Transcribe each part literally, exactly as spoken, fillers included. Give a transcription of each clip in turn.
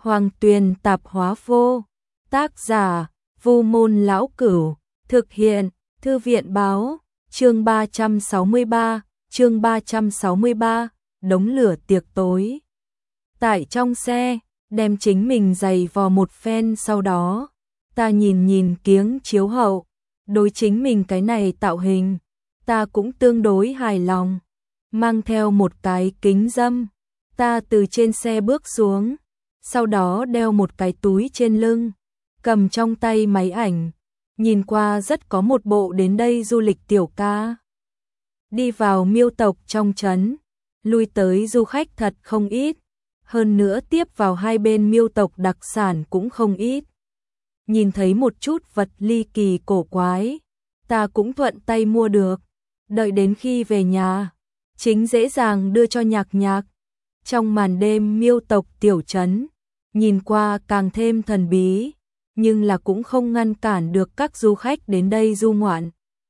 Hoàng Tuyền Tạp Hóa Vô. Tác giả: Vu Môn Lão Cửu. Thực hiện: Thư viện Báo. Chương ba trăm sáu mươi ba, chương ba trăm sáu mươi ba, đống lửa tiệc tối. Tại trong xe, đem chính mình giày vò một phen, sau đó, ta nhìn nhìn kiếng chiếu hậu, đối chính mình cái này tạo hình, ta cũng tương đối hài lòng. Mang theo một cái kính râm, ta từ trên xe bước xuống, sau đó đeo một cái túi trên lưng, cầm trong tay máy ảnh, nhìn qua rất có một bộ đến đây du lịch tiểu ca. Đi vào Miêu tộc trong trấn, lui tới du khách thật không ít, hơn nữa tiếp vào hai bên Miêu tộc đặc sản cũng không ít. Nhìn thấy một chút vật ly kỳ cổ quái, ta cũng thuận tay mua được, đợi đến khi về nhà, chính dễ dàng đưa cho Nhạc Nhạc. Trong màn đêm Miêu tộc tiểu trấn, nhìn qua càng thêm thần bí, nhưng là cũng không ngăn cản được các du khách đến đây du ngoạn.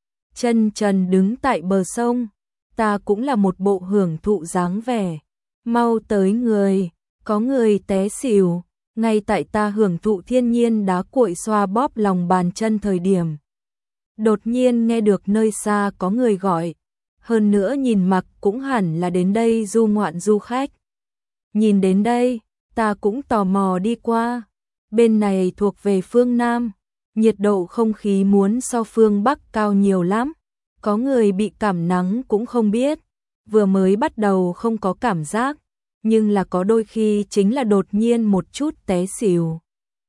Chân trần đứng tại bờ sông, ta cũng là một bộ hưởng thụ dáng vẻ. Mau tới người, có người té xỉu, ngay tại ta hưởng thụ thiên nhiên đá cuội xoa bóp lòng bàn chân thời điểm. Đột nhiên nghe được nơi xa có người gọi, hơn nữa nhìn mặc cũng hẳn là đến đây du ngoạn du khách. Nhìn đến đây, ta cũng tò mò đi qua. Bên này thuộc về phương Nam, nhiệt độ không khí muốn so phương Bắc cao nhiều lắm. Có người bị cảm nắng cũng không biết, vừa mới bắt đầu không có cảm giác, nhưng là có đôi khi chính là đột nhiên một chút té xỉu.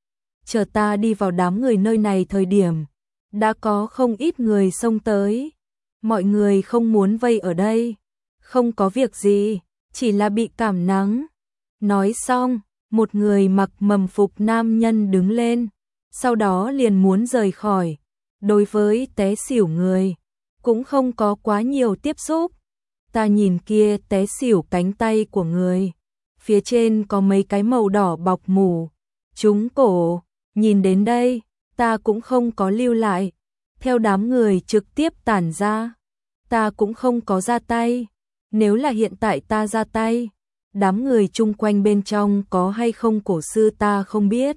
Chờ ta đi vào đám người nơi này thời điểm, đã có không ít người xông tới. Mọi người không muốn vây ở đây, không có việc gì, chỉ là bị cảm nắng. Nói xong, một người mặc mầm phục nam nhân đứng lên, sau đó liền muốn rời khỏi. Đối với té xỉu người, cũng không có quá nhiều tiếp xúc. Ta nhìn kia té xỉu cánh tay của người, phía trên có mấy cái màu đỏ bọc mủ, trúng cổ. Nhìn đến đây, ta cũng không có lưu lại, theo đám người trực tiếp tản ra. Ta cũng không có ra tay, nếu là hiện tại ta ra tay, đám người chung quanh bên trong có hay không cổ sư ta không biết.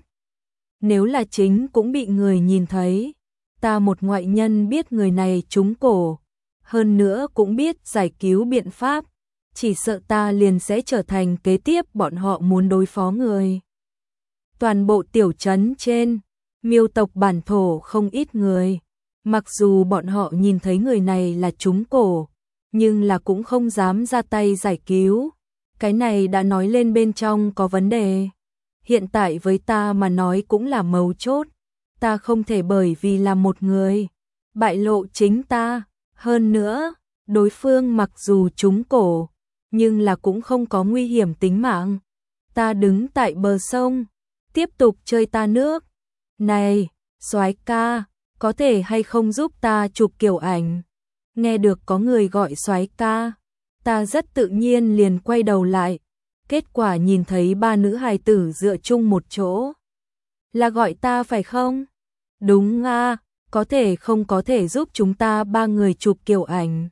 Nếu là chính cũng bị người nhìn thấy, ta một ngoại nhân biết người này trúng cổ, hơn nữa cũng biết giải cứu biện pháp, chỉ sợ ta liền sẽ trở thành kế tiếp bọn họ muốn đối phó người. Toàn bộ tiểu trấn trên, Miêu tộc bản thổ không ít người, mặc dù bọn họ nhìn thấy người này là trúng cổ, nhưng là cũng không dám ra tay giải cứu. Cái này đã nói lên bên trong có vấn đề. Hiện tại với ta mà nói cũng là mấu chốt. Ta không thể bởi vì là một người bại lộ chính ta. Hơn nữa, đối phương mặc dù trúng cổ, nhưng là cũng không có nguy hiểm tính mạng. Ta đứng tại bờ sông, tiếp tục chơi ta nước. Này, soái ca, có thể hay không giúp ta chụp kiểu ảnh? Nghe được có người gọi soái ca, ta rất tự nhiên liền quay đầu lại. Kết quả nhìn thấy ba nữ hài tử dựa chung một chỗ. Là gọi ta phải không? Đúng à, có thể không có thể giúp chúng ta ba người chụp kiểu ảnh?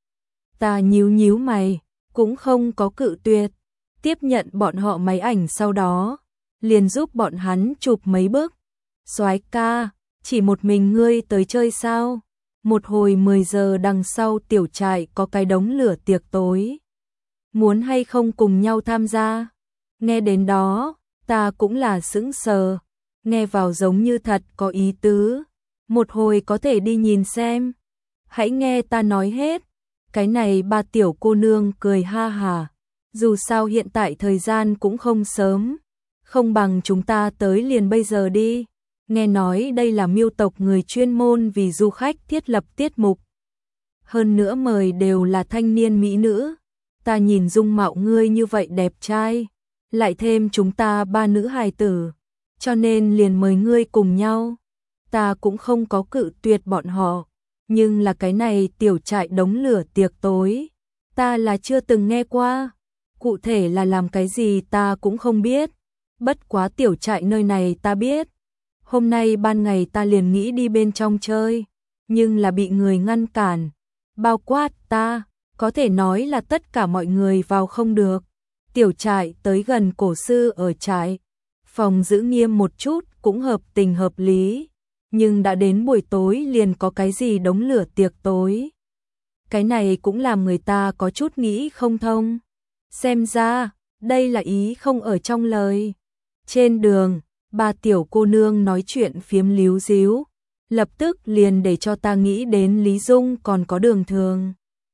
Ta nhíu nhíu mày, cũng không có cự tuyệt. Tiếp nhận bọn họ máy ảnh, sau đó liền giúp bọn hắn chụp mấy bức. Soái ca, chỉ một mình ngươi tới chơi sao? Một hồi mười giờ đằng sau tiểu trại có cái đống lửa tiệc tối, muốn hay không cùng nhau tham gia? Nghe đến đó, ta cũng là sững sờ, nghe vào giống như thật có ý tứ. Một hồi có thể đi nhìn xem. Hãy nghe ta nói hết. Cái này ba tiểu cô nương cười ha hà. Dù sao hiện tại thời gian cũng không sớm, không bằng chúng ta tới liền bây giờ đi. Nghe nói đây là Miêu tộc người chuyên môn vì du khách thiết lập tiết mục. Hơn nữa mời đều là thanh niên mỹ nữ. Ta nhìn dung mạo ngươi như vậy đẹp trai, lại thêm chúng ta ba nữ hài tử, cho nên liền mời ngươi cùng nhau. Ta cũng không có cự tuyệt bọn họ, nhưng là cái này tiểu trại đống lửa tiệc tối, ta là chưa từng nghe qua. Cụ thể là làm cái gì ta cũng không biết, bất quá tiểu trại nơi này ta biết. Hôm nay ban ngày ta liền nghĩ đi bên trong chơi, nhưng là bị người ngăn cản, bao quát ta, có thể nói là tất cả mọi người vào không được. Tiểu trại tới gần cổ sư ở trại, phòng giữ nghiêm một chút cũng hợp tình hợp lý, nhưng đã đến buổi tối liền có cái gì đống lửa tiệc tối. Cái này cũng làm người ta có chút nghĩ không thông. Xem ra, đây là ý không ở trong lời. Trên đường, ba tiểu cô nương nói chuyện phiếm líu díu, lập tức liền để cho ta nghĩ đến Lý Dung còn có Đường Thường.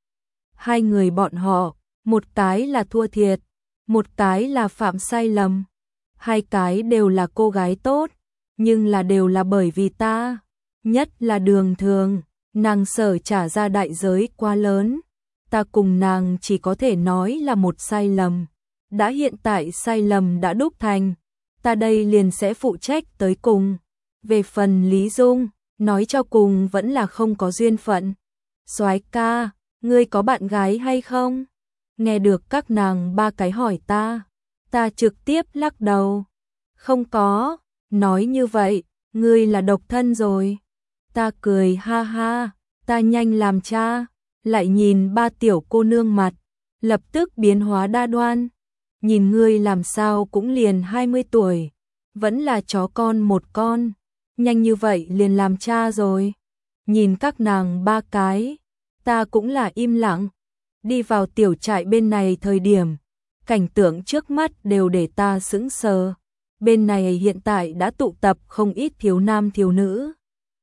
Hai người bọn họ, một cái là thua thiệt, một cái là phạm sai lầm. Hai cái đều là cô gái tốt, nhưng là đều là bởi vì ta. Nhất là Đường Thường, nàng sở trả ra đại giới quá lớn. Ta cùng nàng chỉ có thể nói là một sai lầm. Đã hiện tại sai lầm đã đúc thành, ta đây liền sẽ phụ trách tới cùng. Về phần Lý Dung, nói cho cùng vẫn là không có duyên phận. Soái ca, ngươi có bạn gái hay không? Nghe được các nàng ba cái hỏi ta, ta trực tiếp lắc đầu. Không có, nói như vậy, ngươi là độc thân rồi. Ta cười ha ha, ta nhanh làm cha, lại nhìn ba tiểu cô nương mặt, lập tức biến hóa đa đoan. Nhìn ngươi làm sao cũng liền hai mươi tuổi, vẫn là chó con một con, nhanh như vậy liền làm cha rồi. Nhìn các nàng ba cái, ta cũng là im lặng. Đi vào tiểu trại bên này thời điểm, cảnh tượng trước mắt đều để ta sững sờ. Bên này hiện tại đã tụ tập không ít thiếu nam thiếu nữ.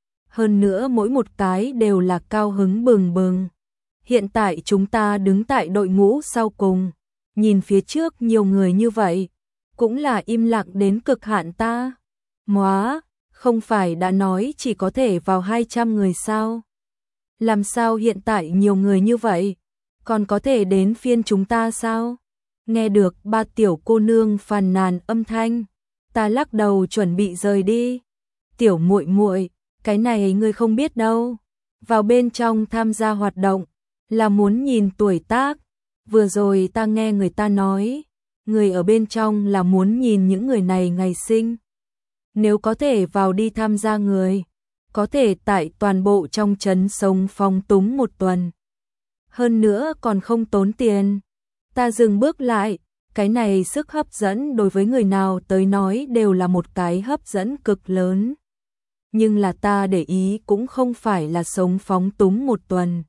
Hơn nữa mỗi một cái đều là cao hứng bừng bừng. Hiện tại chúng ta đứng tại đội ngũ sau cùng, nhìn phía trước nhiều người như vậy, cũng là im lặng đến cực hạn ta. Móa, không phải đã nói chỉ có thể vào hai trăm người sao? Làm sao hiện tại nhiều người như vậy? Còn có thể đến phiên chúng ta sao? Nghe được ba tiểu cô nương phàn nàn âm thanh, ta lắc đầu chuẩn bị rời đi. Tiểu muội muội, cái này ngươi không biết đâu. Vào bên trong tham gia hoạt động là muốn nhìn tuổi tác. Vừa rồi ta nghe người ta nói, người ở bên trong là muốn nhìn những người này ngày sinh. Nếu có thể vào đi tham gia người, có thể tại toàn bộ trong trấn sống phong túng một tuần. Hơn nữa còn không tốn tiền. Ta dừng bước lại, cái này sức hấp dẫn đối với người nào tới nói đều là một cái hấp dẫn cực lớn. Nhưng là ta để ý cũng không phải là sống phóng túng một tuần,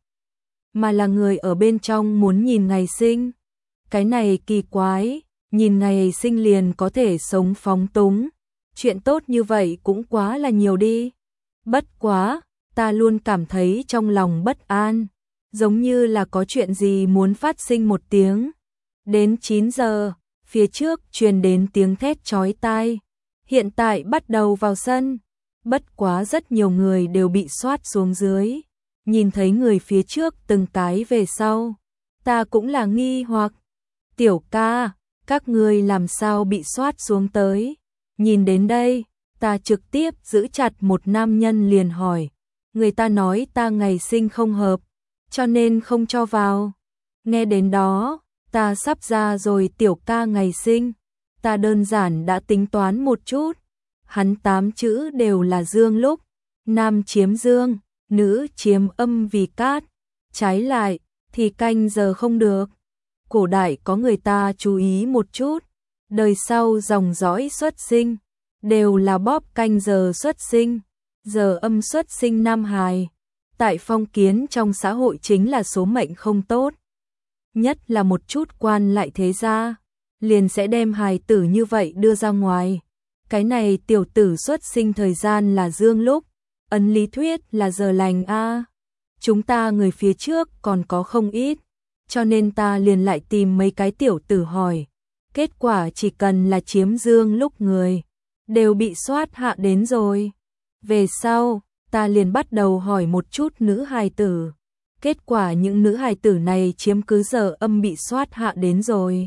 mà là người ở bên trong muốn nhìn ngày sinh. Cái này kỳ quái, nhìn ngày sinh liền có thể sống phóng túng. Chuyện tốt như vậy cũng quá là nhiều đi. Bất quá, ta luôn cảm thấy trong lòng bất an, giống như là có chuyện gì muốn phát sinh một tiếng. Đến chín giờ, phía trước truyền đến tiếng thét chói tai. Hiện tại bắt đầu vào sân. Bất quá rất nhiều người đều bị soát xuống dưới. Nhìn thấy người phía trước từng cái về sau, ta cũng là nghi hoặc. Tiểu ca, các ngươi làm sao bị soát xuống tới? Nhìn đến đây, ta trực tiếp giữ chặt một nam nhân liền hỏi. Người ta nói ta ngày sinh không hợp, cho nên không cho vào. Nghe đến đó, ta sắp ra rồi tiểu ca ngày sinh. Ta đơn giản đã tính toán một chút. Hắn tám chữ đều là dương lúc. Nam chiếm dương, nữ chiếm âm vì cát. Trái lại, thì canh giờ không được. Cổ đại có người ta chú ý một chút. Đời sau dòng dõi xuất sinh, đều là bóp canh giờ xuất sinh. Giờ âm xuất sinh nam hài. Tại phong kiến trong xã hội chính là số mệnh không tốt. Nhất là một chút quan lại thế gia, liền sẽ đem hài tử như vậy đưa ra ngoài. Cái này tiểu tử xuất sinh thời gian là dương lúc, ấn lý thuyết là giờ lành a. Chúng ta người phía trước còn có không ít, cho nên ta liền lại tìm mấy cái tiểu tử hỏi. Kết quả chỉ cần là chiếm dương lúc người, đều bị soát hạ đến rồi. Về sau, ta liền bắt đầu hỏi một chút nữ hài tử. Kết quả những nữ hài tử này chiếm cứ giờ âm bị soát hạ đến rồi.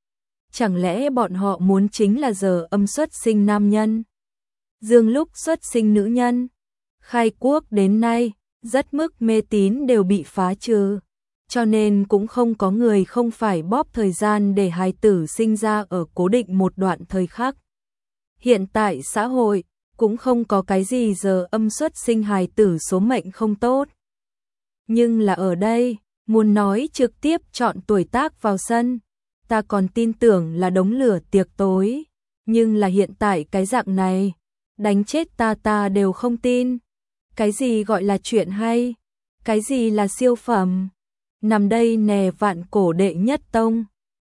Chẳng lẽ bọn họ muốn chính là giờ âm xuất sinh nam nhân, dương lúc xuất sinh nữ nhân? Khai quốc đến nay, rất mức mê tín đều bị phá trừ, cho nên cũng không có người không phải bóp thời gian để hài tử sinh ra ở cố định một đoạn thời khắc. Hiện tại xã hội cũng không có cái gì giờ âm xuất sinh hài tử số mệnh không tốt. Nhưng là ở đây, muốn nói trực tiếp chọn tuổi tác vào sân, ta còn tin tưởng là đống lửa tiệc tối. nhưng là hiện tại cái dạng này, đánh chết ta ta đều không tin. Cái gì gọi là chuyện hay? Cái gì là siêu phẩm? Nằm đây nè vạn cổ đệ nhất tông.